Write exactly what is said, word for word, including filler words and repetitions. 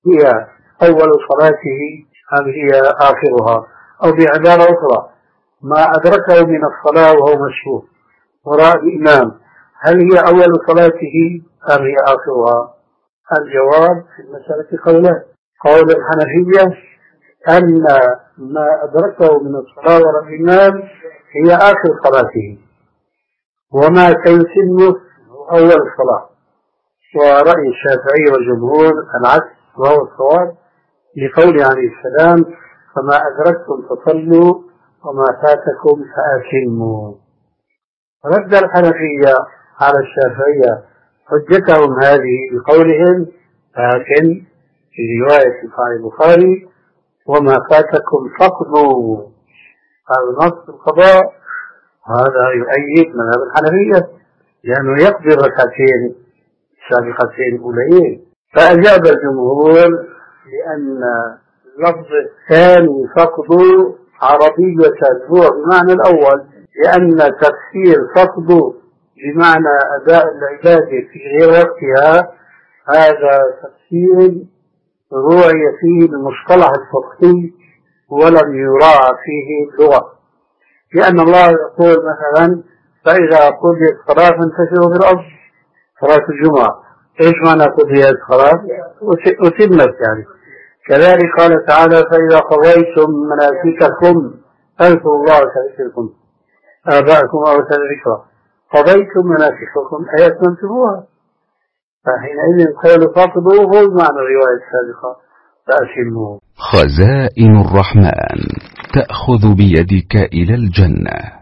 هي أول صلاته أم هي آخرها، أو بعبارة أخرى ما أدركه من الصلاة وهو مشهور وراء الإمام هل هي أول صلاته أم هي آخرها؟ الجواب في المسألة قولان. قول الحنفية أن ما أدركه من الصلاة وراء الإمام هي آخر صلاته، وما سيتمه أول الصلاة. ورأي الشافعي والجمهور العكس وهو الصواب، لقول عليه السلام فما أدركتم فصلوا وما فاتكم فأتموا. رد الحنفية على الشافعية حجتهم هذه بقولهم لكن في رواية صحيح البخاري وما فاتكم فقدوا. هذا نص القضاء، هذا يؤيد مذهب الحنفية لأنه يقضي الركعتين السابقتين الأوليين. فأجاب الجمهور لأن اللفظ الثاني فقدوا عربية هو بمعنى الأول، لأن تفسير فقدوا بمعنى أداء العبادة في غير وقتها هذا تفسير روعي فيه المصطلح الفقهي ولم يراعى فيه اللغة. لأن الله يقول مثلا فإذا قضيت الصلاة فانتشروا في الأرض، صلاة الجمعة إيش معنى قضيت الصلاة؟ أتمت يعني. كذلك قال تعالى فإذا قضيتم مناسككم فاذكروا الله كذكركم آباءكم أو ذكرى، قضيتم مناسككم أي أتممتموها. فحينئذ قول فاقضوا هو معنى الرواية السابقة فأتموه. خزائن الرحمن تأخذ بيدك إلى الجنة.